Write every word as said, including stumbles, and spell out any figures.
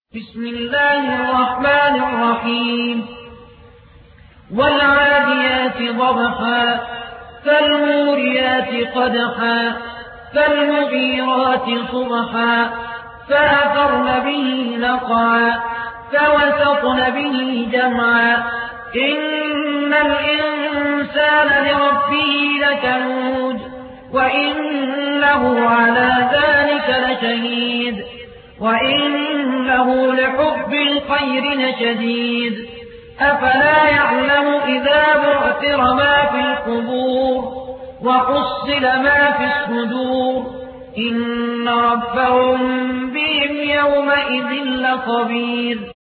بسم الله الرحمن الرحيم والعاديات ضبحا فالموريات قدحا فالمغيرات صبحا فأثرن به نقعا فوسطن به جمعا إن الإنسان لربه لكنود وإنه على ذلك لشهيد وإنه لحب الخير لشديد أفلا يعلم إذا بعثر ما في القبور وحصل ما في الصدور إن ربهم بهم يومئذ لخبير.